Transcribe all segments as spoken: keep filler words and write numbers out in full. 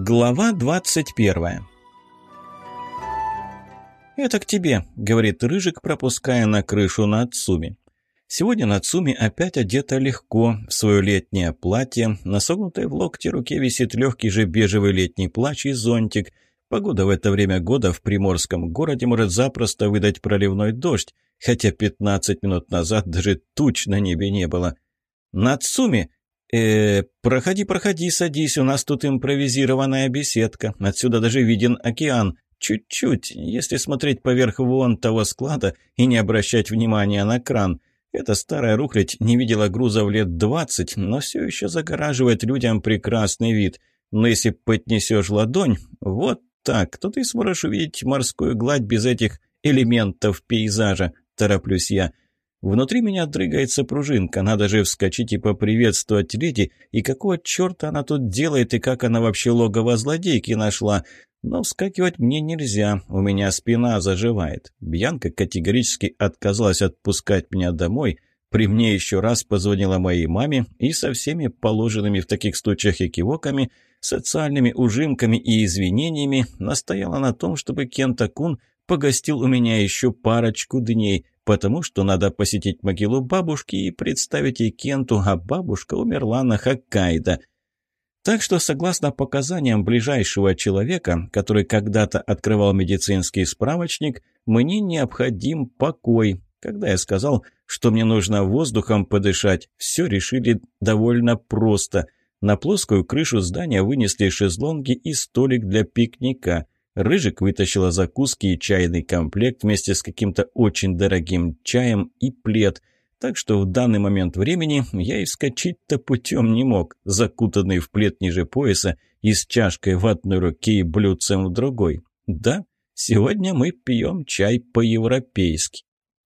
Глава двадцать первая. «Это к тебе», — говорит Рыжик, пропуская на крышу Нацуми. Сегодня Нацуми опять одета легко, в свое летнее платье. На согнутой в локте руке висит легкий же бежевый летний плащ и зонтик. Погода в это время года в приморском городе может запросто выдать проливной дождь, хотя пятнадцать минут назад даже туч на небе не было. «Нацуми! э проходи, проходи, садись, у нас тут импровизированная беседка. Отсюда даже виден океан. Чуть-чуть, если смотреть поверх вон того склада и не обращать внимания на кран. Эта старая рухлядь не видела грузов лет двадцать, но все еще загораживает людям прекрасный вид. Но если поднесешь ладонь, вот так, то ты сможешь увидеть морскую гладь без этих элементов пейзажа, тороплюсь я. Внутри меня дрыгается пружинка, надо же вскочить и поприветствовать леди, и какого черта она тут делает, и как она вообще логово злодейки нашла. Но вскакивать мне нельзя, у меня спина заживает. Бьянка категорически отказалась отпускать меня домой, при мне еще раз позвонила моей маме и со всеми положенными в таких случаях экивоками, социальными ужимками и извинениями настояла на том, чтобы Кента-кун погостил у меня еще парочку дней, потому что надо посетить могилу бабушки и представить ей Кенту, а бабушка умерла на Хоккайдо. Так что, согласно показаниям ближайшего человека, который когда-то открывал медицинский справочник, мне необходим покой. Когда я сказал, что мне нужно воздухом подышать, все решили довольно просто. На плоскую крышу здания вынесли шезлонги и столик для пикника. Рыжик вытащила закуски и чайный комплект вместе с каким-то очень дорогим чаем и плед. Так что в данный момент времени я и вскочить-то путем не мог, закутанный в плед ниже пояса и с чашкой в одной руке и блюдцем в другой. Да, сегодня мы пьем чай по-европейски.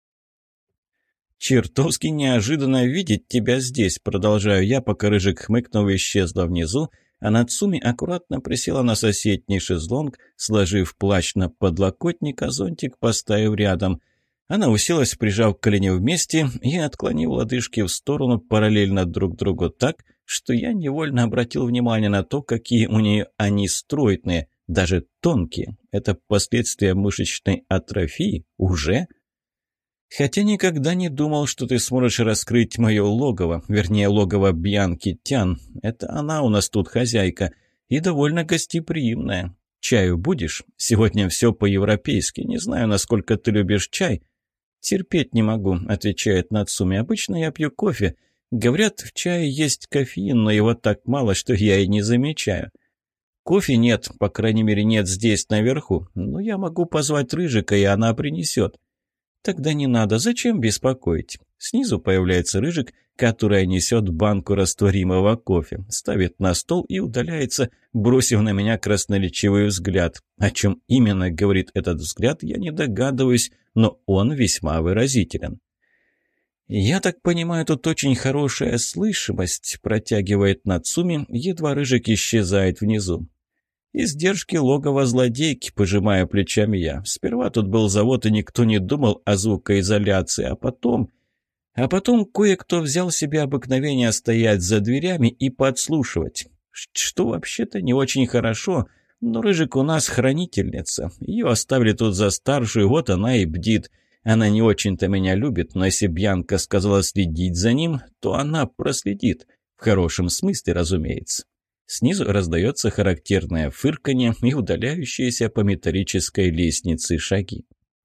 «Чертовски неожиданно видеть тебя здесь», — продолжаю я, пока Рыжик, хмыкнув, исчезла внизу, а Нацуми аккуратно присела на соседний шезлонг, сложив плащ на подлокотник, а зонтик поставив рядом. Она уселась, прижав колени вместе и отклонив лодыжки в сторону параллельно друг другу так, что я невольно обратил внимание на то, какие у нее они стройные, даже тонкие. Это последствия мышечной атрофии? Уже? Хотя никогда не думал, что ты сможешь раскрыть мое логово, вернее, логово Бьянки Тян. Это она у нас тут хозяйка и довольно гостеприимная. Чаю будешь? Сегодня все по-европейски. Не знаю, насколько ты любишь чай. «Терпеть не могу», — отвечает Нацуми. «Обычно я пью кофе. Говорят, в чае есть кофеин, но его так мало, что я и не замечаю. Кофе нет, по крайней мере, нет здесь наверху. Но я могу позвать Рыжика, и она принесет». «Тогда не надо. Зачем беспокоить?» Снизу появляется Рыжик, которая несет банку растворимого кофе, ставит на стол и удаляется, бросив на меня красноречивый взгляд. О чем именно говорит этот взгляд, я не догадываюсь, но он весьма выразителен. «Я так понимаю, тут очень хорошая слышимость», – протягивает Нацуми, едва Рыжик исчезает внизу. «Издержки логова злодейки», – пожимая плечами я. «Сперва тут был завод, и никто не думал о звукоизоляции, а потом...» А потом кое-кто взял себе обыкновение стоять за дверями и подслушивать. Что вообще-то не очень хорошо, но Рыжик у нас хранительница. Ее оставили тут за старшую, вот она и бдит. Она не очень-то меня любит, но если Бьянка сказала следить за ним, то она проследит. В хорошем смысле, разумеется. Снизу раздается характерное фырканье и удаляющиеся по металлической лестнице шаги.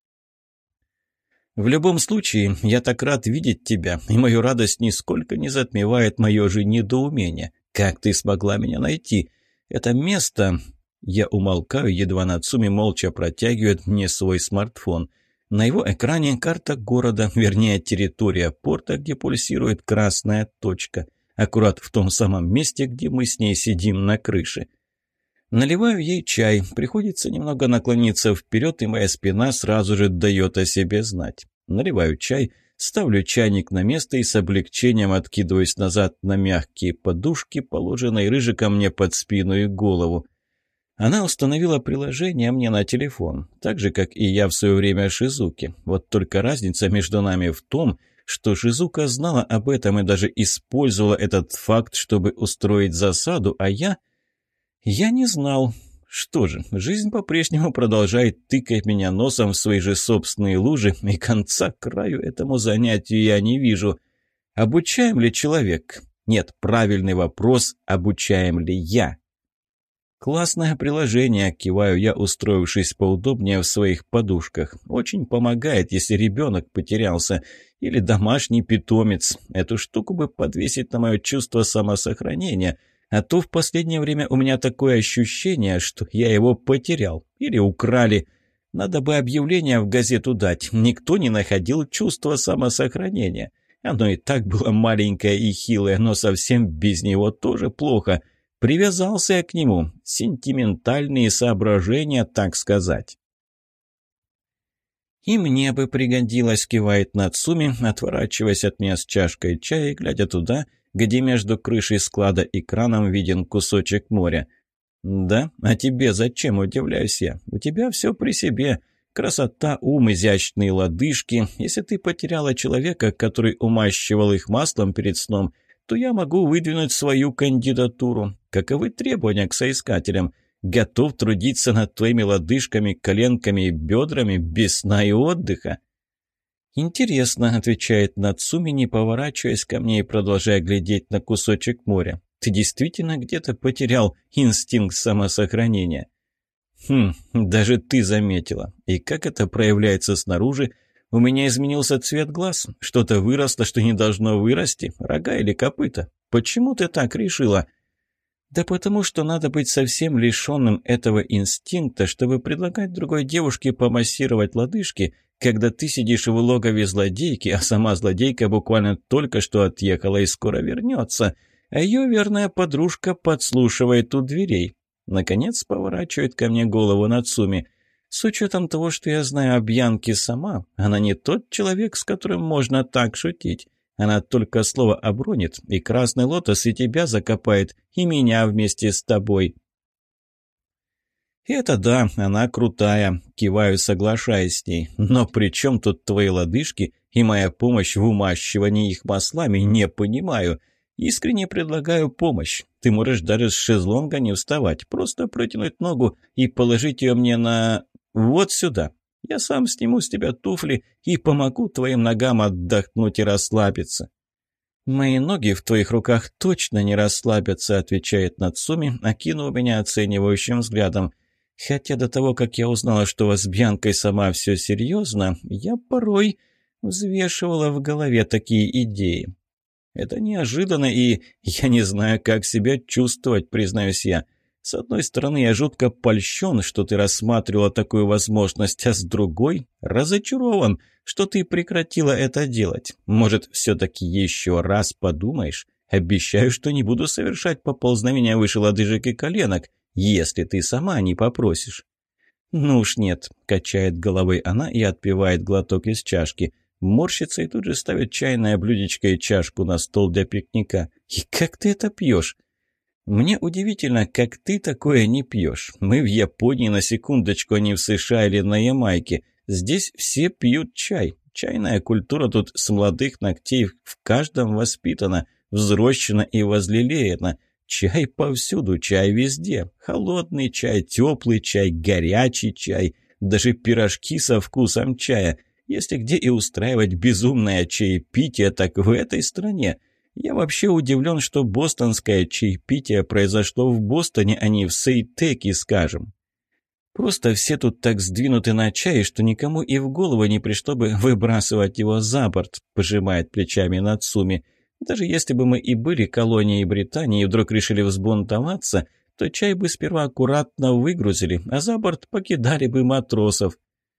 «В любом случае, я так рад видеть тебя, и мою радость нисколько не затмевает мое же недоумение. Как ты смогла меня найти? Это место...» Я умолкаю, едва Нацуми молча протягивает мне свой смартфон. На его экране карта города, вернее, территория порта, где пульсирует красная точка. Аккурат в том самом месте, где мы с ней сидим на крыше. Наливаю ей чай, приходится немного наклониться вперед, и моя спина сразу же дает о себе знать. Наливаю чай, ставлю чайник на место и с облегчением откидываюсь назад на мягкие подушки, положенные Рыжиком мне под спину и голову. Она установила приложение мне на телефон, так же, как и я в свое время Шизуки. Вот только разница между нами в том, что Шизука знала об этом и даже использовала этот факт, чтобы устроить засаду, а я... Я не знал. Что же, жизнь по-прежнему продолжает тыкать меня носом в свои же собственные лужи, и конца к краю этому занятию я не вижу. Обучаем ли человек? Нет, правильный вопрос, обучаем ли я? «Классное приложение», — киваю я, устроившись поудобнее в своих подушках. «Очень помогает, если ребенок потерялся. Или домашний питомец. Эту штуку бы подвесить на мое чувство самосохранения. А то в последнее время у меня такое ощущение, что я его потерял. Или украли. Надо бы объявление в газету дать. Никто не находил чувства самосохранения. Оно и так было маленькое и хилое, но совсем без него тоже плохо». Привязался я к нему. Сентиментальные соображения, так сказать. «И мне бы пригодилось», — кивает Нацуми, отворачиваясь от меня с чашкой чая и глядя туда, где между крышей склада и краном виден кусочек моря. «Да? А тебе зачем?» — удивляюсь я. «У тебя все при себе. Красота, ум, изящные лодыжки. Если ты потеряла человека, который умащивал их маслом перед сном, то я могу выдвинуть свою кандидатуру. Каковы требования к соискателям? Готов трудиться над твоими лодыжками, коленками и бедрами без сна и отдыха?» «Интересно», — отвечает Нацуми, не поворачиваясь ко мне и продолжая глядеть на кусочек моря. «Ты действительно где-то потерял инстинкт самосохранения?» «Хм, даже ты заметила. И как это проявляется снаружи? У меня изменился цвет глаз. Что-то выросло, что не должно вырасти. Рога или копыта? Почему ты так решила?» «Да потому что надо быть совсем лишенным этого инстинкта, чтобы предлагать другой девушке помассировать лодыжки, когда ты сидишь в логове злодейки, а сама злодейка буквально только что отъехала и скоро вернется, а ее верная подружка подслушивает у дверей». Наконец поворачивает ко мне голову Нацуми. «С учетом того, что я знаю о Бьянке сама, она не тот человек, с которым можно так шутить. Она только слово обронит, и красный лотос и тебя закопает, и меня вместе с тобой». «Это да, она крутая», — киваю, соглашаясь с ней. «Но при чем тут твои лодыжки и моя помощь в умащивании их маслами, не понимаю. Искренне предлагаю помощь. Ты можешь даже с шезлонга не вставать, просто протянуть ногу и положить ее мне на... вот сюда. Я сам сниму с тебя туфли и помогу твоим ногам отдохнуть и расслабиться». «Мои ноги в твоих руках точно не расслабятся», — отвечает Нацуми, окинув меня оценивающим взглядом. «Хотя до того, как я узнала, что у вас с Бьянкой сама все серьезно, я порой взвешивала в голове такие идеи. Это неожиданно, и я не знаю, как себя чувствовать, признаюсь я. С одной стороны, я жутко польщен, что ты рассматривала такую возможность, а с другой — разочарован, что ты прекратила это делать. Может, все-таки еще раз подумаешь? Обещаю, что не буду совершать поползновения выше лодыжек и коленок, если ты сама не попросишь». «Ну уж нет», — качает головой она и отпивает глоток из чашки. Морщится и тут же ставит чайное блюдечко и чашку на стол для пикника. «И как ты это пьешь?» «Мне удивительно, как ты такое не пьешь. Мы в Японии, на секундочку, а не в США или на Ямайке. Здесь все пьют чай. Чайная культура тут с молодых ногтей в каждом воспитана, взрощена и возлелеяна. Чай повсюду, чай везде. Холодный чай, теплый чай, горячий чай, даже пирожки со вкусом чая. Если где и устраивать безумное чаепитие, так в этой стране. Я вообще удивлен, что бостонское чаепитие произошло в Бостоне, а не в Сейтеке, скажем. Просто все тут так сдвинуты на чай, что никому и в голову не пришло бы выбрасывать его за борт», — пожимает плечами Нацуми. «Даже если бы мы и были колонией Британии и вдруг решили взбунтоваться, то чай бы сперва аккуратно выгрузили, а за борт покидали бы матросов».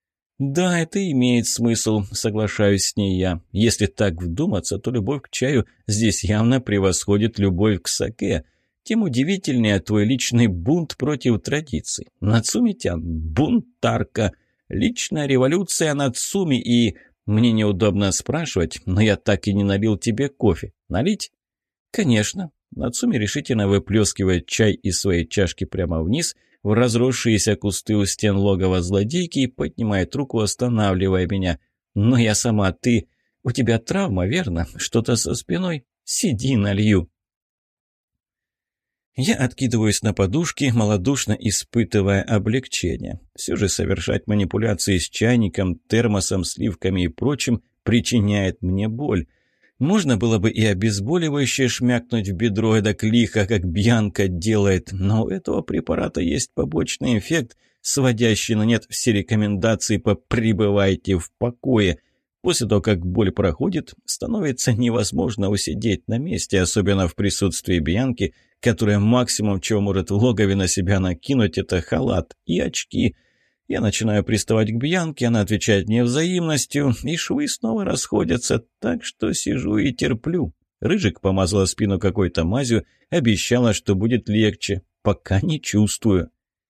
«Да, это имеет смысл», — соглашаюсь с ней я. «Если так вдуматься, то любовь к чаю здесь явно превосходит любовь к саке. Тем удивительнее твой личный бунт против традиций. Нацуми-тян, бунтарка. Личная революция Нацуми и... Мне неудобно спрашивать, но я так и не налил тебе кофе. Налить?» «Конечно». Нацуми решительно выплескивает чай из своей чашки прямо вниз, в разросшиеся кусты у стен логова злодейки, и поднимает руку, останавливая меня. «Но я сама, ты... У тебя травма, верно? Что-то со спиной? Сиди, налью». Я откидываюсь на подушки, малодушно испытывая облегчение. Все же совершать манипуляции с чайником, термосом, сливками и прочим причиняет мне боль. Можно было бы и обезболивающее шмякнуть в бедро эдак лихо, как Бьянка делает, но у этого препарата есть побочный эффект, сводящий на нет все рекомендации по «пребывайте в покое». После того, как боль проходит, становится невозможно усидеть на месте, особенно в присутствии Бьянки, которая максимум, чего может в логове на себя накинуть, это халат и очки. Я начинаю приставать к Бьянке, она отвечает мне взаимностью, и швы снова расходятся, так что сижу и терплю. Рыжик помазала спину какой-то мазью, обещала, что будет легче. Пока не чувствую.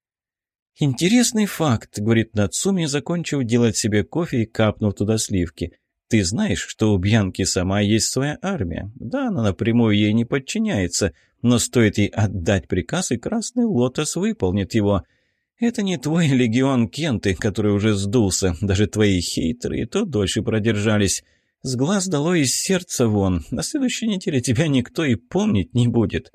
«Интересный факт», — говорит Нацуми, закончив делать себе кофе и капнув туда сливки. «Ты знаешь, что у Бьянки сама есть своя армия? Да, она напрямую ей не подчиняется, но стоит ей отдать приказ, и Красный Лотос выполнит его. Это не твой легион Кенты, который уже сдулся, даже твои хейтеры и то дольше продержались. С глаз долой, из сердца вон. На следующей неделе тебя никто и помнить не будет».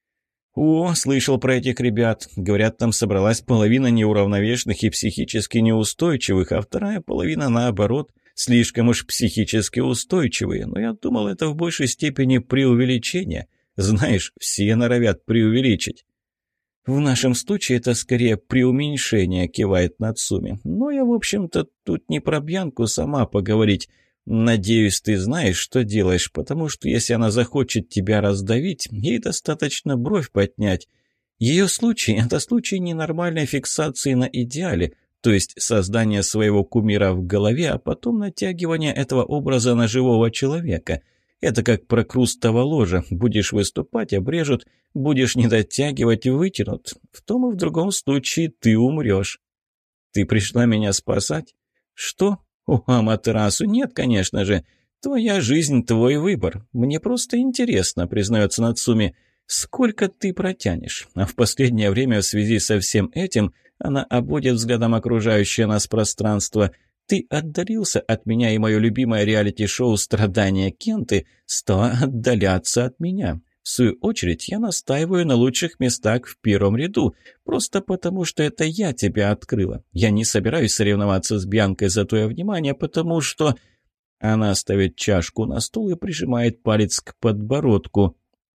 «О, слышал про этих ребят. Говорят, там собралась половина неуравновешенных и психически неустойчивых, а вторая половина, наоборот, слишком уж психически устойчивые. Но я думал, это в большей степени преувеличение. Знаешь, все норовят преувеличить». «В нашем случае это скорее преуменьшение», — кивает Нацуми. «Но я, в общем-то, тут не про Бьянку сама поговорить. Надеюсь, ты знаешь, что делаешь, потому что если она захочет тебя раздавить, ей достаточно бровь поднять. Ее случай – это случай ненормальной фиксации на идеале, то есть создание своего кумира в голове, а потом натягивание этого образа на живого человека. Это как прокрустово ложе. Будешь выступать – обрежут, будешь не дотягивать – вытянут. В том и в другом случае ты умрешь. Ты пришла меня спасать? Что? «О, Аматерасу, нет, конечно же. Твоя жизнь, твой выбор. Мне просто интересно», — признается Нацуми, — «сколько ты протянешь?» А в последнее время в связи со всем этим она обводит взглядом окружающее нас пространство. «Ты отдалился от меня, и мое любимое реалити-шоу «Страдания Кенты» стало отдаляться от меня. В свою очередь, я настаиваю на лучших местах в первом ряду, просто потому, что это я тебя открыла. Я не собираюсь соревноваться с Бьянкой за твое внимание, потому что...» Она ставит чашку на стол и прижимает палец к подбородку.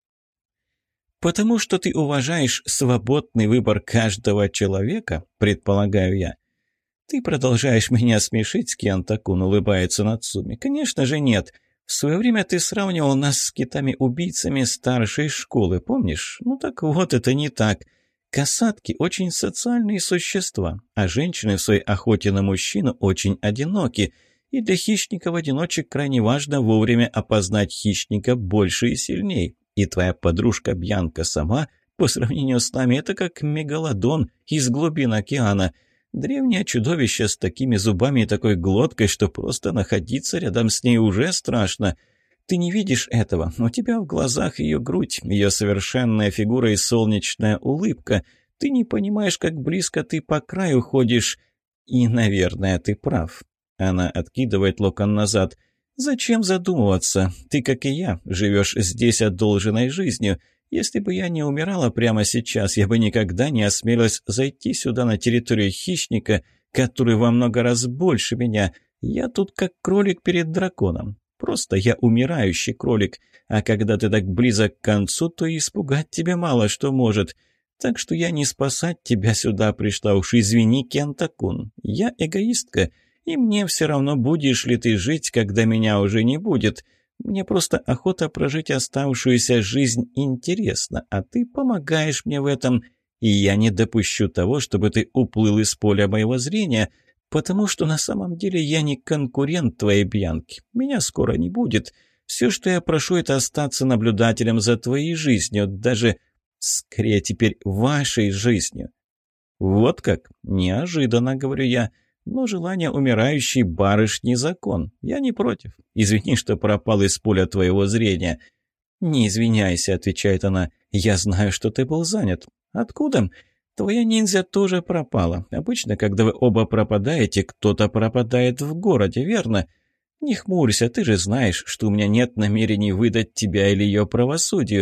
«Потому что ты уважаешь свободный выбор каждого человека, предполагаю я». «Ты продолжаешь меня смешить, Кента-кун», — улыбается Нацуми. «Конечно же нет. В свое время ты сравнивал нас с китами-убийцами старшей школы, помнишь? Ну так вот, это не так. Касатки – очень социальные существа, а женщины в своей охоте на мужчину очень одиноки. И для хищников-одиночек крайне важно вовремя опознать хищника больше и сильней. И твоя подружка Бьянка сама, по сравнению с нами, это как мегалодон из глубин океана. Древнее чудовище с такими зубами и такой глоткой, что просто находиться рядом с ней уже страшно. Ты не видишь этого, у тебя в глазах ее грудь, ее совершенная фигура и солнечная улыбка. Ты не понимаешь, как близко ты по краю ходишь. И, наверное, ты прав». Она откидывает локон назад. «Зачем задумываться? Ты, как и я, живешь здесь одолженной жизнью. Если бы я не умирала прямо сейчас, я бы никогда не осмелилась зайти сюда на территорию хищника, который во много раз больше меня. Я тут как кролик перед драконом. Просто я умирающий кролик, а когда ты так близок к концу, то и испугать тебя мало что может. Так что я не спасать тебя сюда пришла, уж извини, Кента-кун. Я эгоистка, и мне все равно, будешь ли ты жить, когда меня уже не будет». Мне просто охота прожить оставшуюся жизнь интересно, а ты помогаешь мне в этом, и я не допущу того, чтобы ты уплыл из поля моего зрения, потому что на самом деле я не конкурент твоей Бьянки. Меня скоро не будет. Все, что я прошу, это остаться наблюдателем за твоей жизнью, даже, скорее, теперь вашей жизнью». «Вот как? Неожиданно, — говорю я. Но желание умирающей барышни – закон. Я не против. Извини, что пропал из поля твоего зрения». «Не извиняйся», – отвечает она. «Я знаю, что ты был занят». «Откуда?» «Твоя ниндзя тоже пропала. Обычно, когда вы оба пропадаете, кто-то пропадает в городе, верно? Не хмурься, ты же знаешь, что у меня нет намерений выдать тебя или ее правосудию.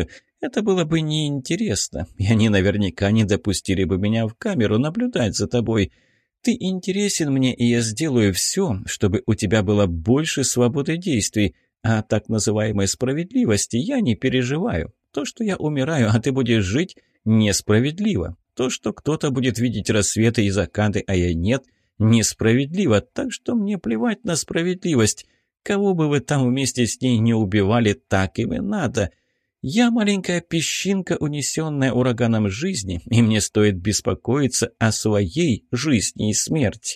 Это было бы неинтересно, и они наверняка не допустили бы меня в камеру наблюдать за тобой. Ты интересен мне, и я сделаю все, чтобы у тебя было больше свободы действий. А о так называемой справедливости я не переживаю. То, что я умираю, а ты будешь жить, несправедливо. То, что кто-то будет видеть рассветы и закаты, а я нет, несправедливо. Так что мне плевать на справедливость. Кого бы вы там вместе с ней не убивали, так им и надо. Я маленькая песчинка, унесенная ураганом жизни, и мне стоит беспокоиться о своей жизни и смерти.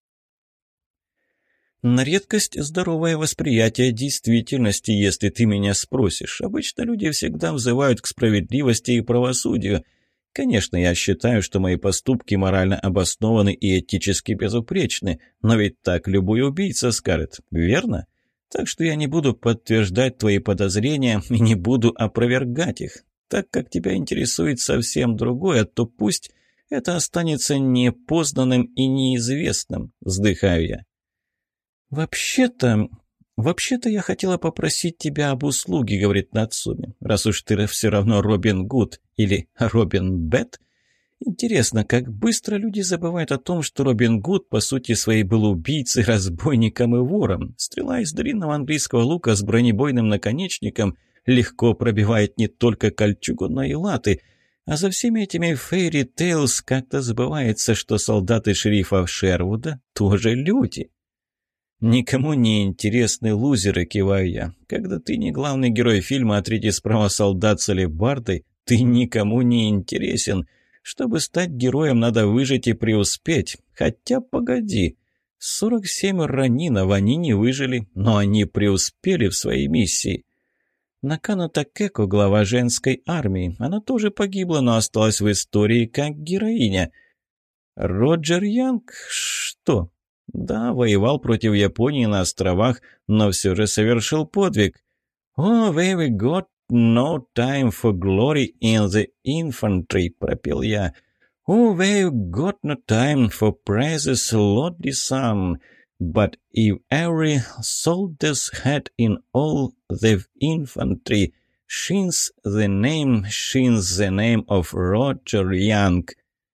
На редкость здоровое восприятие действительности, если ты меня спросишь. Обычно люди всегда взывают к справедливости и правосудию. Конечно, я считаю, что мои поступки морально обоснованы и этически безупречны, но ведь так любой убийца скажет, верно? Так что я не буду подтверждать твои подозрения и не буду опровергать их. Так как тебя интересует совсем другое, то пусть это останется непознанным и неизвестным, вздыхаю я. «Вообще-то... вообще-то я хотела попросить тебя об услуге», — говорит Нацуми, «раз уж ты все равно Робин Гуд или Робин Бэт. Интересно, как быстро люди забывают о том, что Робин Гуд по сути своей был убийцей, разбойником и вором. Стрела из длинного английского лука с бронебойным наконечником легко пробивает не только кольчугу, но и латы. А за всеми этими фейри тейлз как-то забывается, что солдаты шерифа Шервуда тоже люди». «Никому не интересны лузеры», — киваю я. «Когда ты не главный герой фильма, а третий справа солдат с алебардой, ты никому не интересен. Чтобы стать героем, надо выжить и преуспеть. Хотя, погоди, сорок семь ранинов они не выжили, но они преуспели в своей миссии». Накану Такеко, глава женской армии, она тоже погибла, но осталась в истории как героиня. Роджер Янг? Что? Да, воевал против Японии на островах, но все же совершил подвиг. «Oh, we've got no time for glory in the infantry», — пропел я. «Oh, we've got no time for praises, lordly son. But if every soldier's head in all the infantry shins the name, shins the name of Roger Young».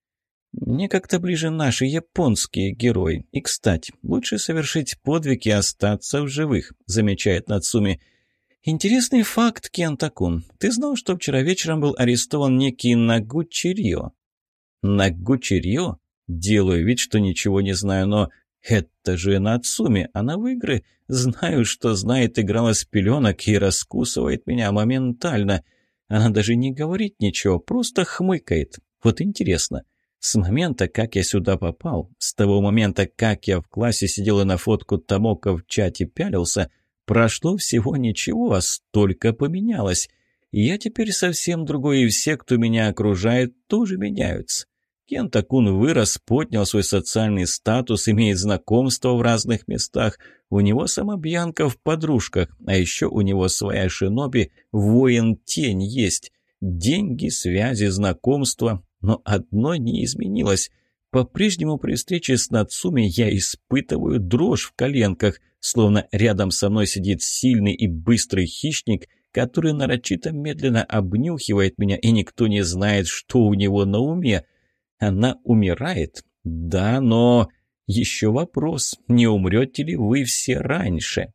Мне как-то ближе наши японские герои. И, кстати, лучше совершить подвиг и остаться в живых, замечает Нацуми. Интересный факт, Кента-кун. Ты знал, что вчера вечером был арестован некий Нагучи Рьо? Нагучи Рьо? Делаю вид, что ничего не знаю, но это же Нацуми. Она в игры. Знаю, что знает, играла с пеленок и раскусывает меня моментально. Она даже не говорит ничего, просто хмыкает. Вот интересно. С момента, как я сюда попал, с того момента, как я в классе сидел и на фотку Томоко в чате пялился, прошло всего ничего, а столько поменялось. И я теперь совсем другой, и все, кто меня окружает, тоже меняются. Кента-кун вырос, поднял свой социальный статус, имеет знакомства в разных местах. У него сама Бьянка в подружках, а еще у него своя шиноби, воин-тень есть. Деньги, связи, знакомства. Но одно не изменилось. По-прежнему при встрече с Нацуми я испытываю дрожь в коленках, словно рядом со мной сидит сильный и быстрый хищник, который нарочито медленно обнюхивает меня, и никто не знает, что у него на уме. Она умирает? Да, но... Еще вопрос, не умрете ли вы все раньше?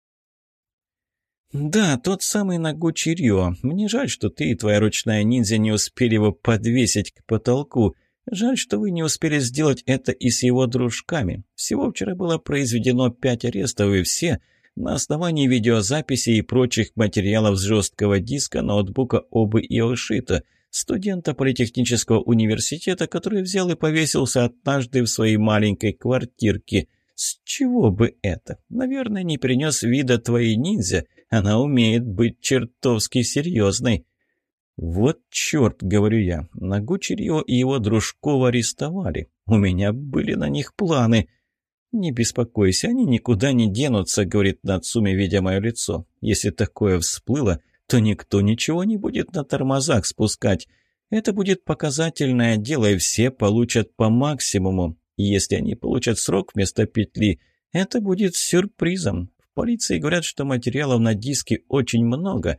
«Да, тот самый Нагучи Рьо. Мне жаль, что ты и твоя ручная ниндзя не успели его подвесить к потолку. Жаль, что вы не успели сделать это и с его дружками. Всего вчера было произведено пять арестов, и все на основании видеозаписей и прочих материалов с жесткого диска ноутбука Обы Иошито, студента политехнического университета, который взял и повесился однажды в своей маленькой квартирке. С чего бы это? Наверное, не принес вида твоей ниндзя. Она умеет быть чертовски серьезной». «Вот черт», — говорю я, — Нагучи Рьо и его дружков арестовали. У меня были на них планы. «Не беспокойся, они никуда не денутся», — говорит Нацуми, видя мое лицо. «Если такое всплыло, то никто ничего не будет на тормозах спускать. Это будет показательное дело, и все получат по максимуму. И если они получат срок вместо петли, это будет сюрпризом. В полиции говорят, что материалов на диске очень много.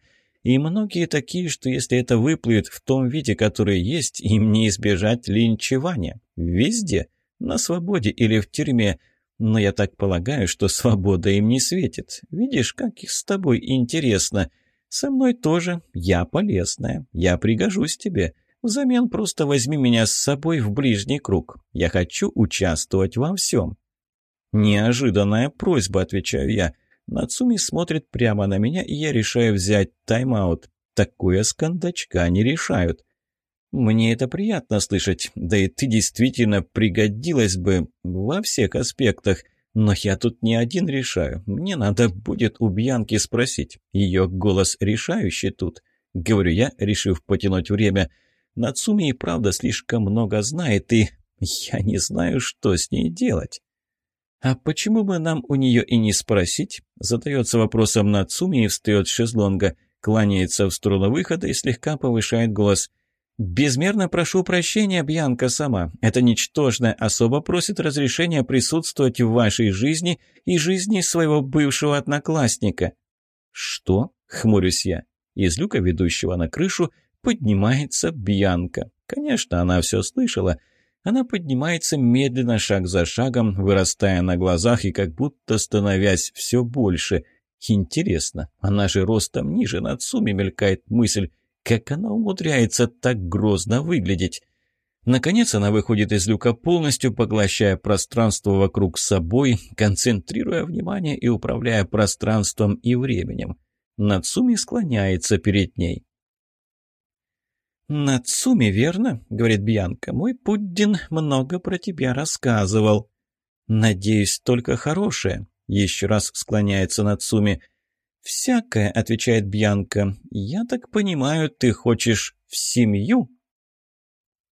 И многие такие, что если это выплывет в том виде, который есть, им не избежать линчевания. Везде, на свободе или в тюрьме. Но я так полагаю, что свобода им не светит. Видишь, как их с тобой интересно. Со мной тоже. Я полезная. Я пригожусь тебе. Взамен просто возьми меня с собой в ближний круг. Я хочу участвовать во всем». «Неожиданная просьба», — отвечаю я. Нацуми смотрит прямо на меня, и я решаю взять тайм-аут. Такое с кондачка не решают. «Мне это приятно слышать, да и ты действительно пригодилась бы во всех аспектах. Но я тут не один решаю. Мне надо будет у Бьянки спросить. Ее голос решающий тут», — говорю я, решив потянуть время. «Нацуми и правда слишком много знает, и я не знаю, что с ней делать». «А почему бы нам у нее и не спросить?» Задается вопросом Нацуми и встает с шезлонга, кланяется в сторону выхода и слегка повышает голос. «Безмерно прошу прощения, Бьянка сама. Эта ничтожная особа просит разрешения присутствовать в вашей жизни и жизни своего бывшего одноклассника». «Что?» — хмурюсь я. Из люка, ведущего на крышу, поднимается Бьянка. Конечно, она все слышала. Она поднимается медленно, шаг за шагом, вырастая на глазах и как будто становясь все больше. Интересно, она же ростом ниже Нацуми, мелькает мысль. Как она умудряется так грозно выглядеть? Наконец она выходит из люка полностью, поглощая пространство вокруг собой, концентрируя внимание и управляя пространством и временем. Нацуми склоняется перед ней. «Нацуми, верно?» — говорит Бьянка. «Мой Пуддин много про тебя рассказывал». «Надеюсь, только хорошее», — еще раз склоняется Нацуми. «Всякое», — отвечает Бьянка. «Я так понимаю, ты хочешь в семью?»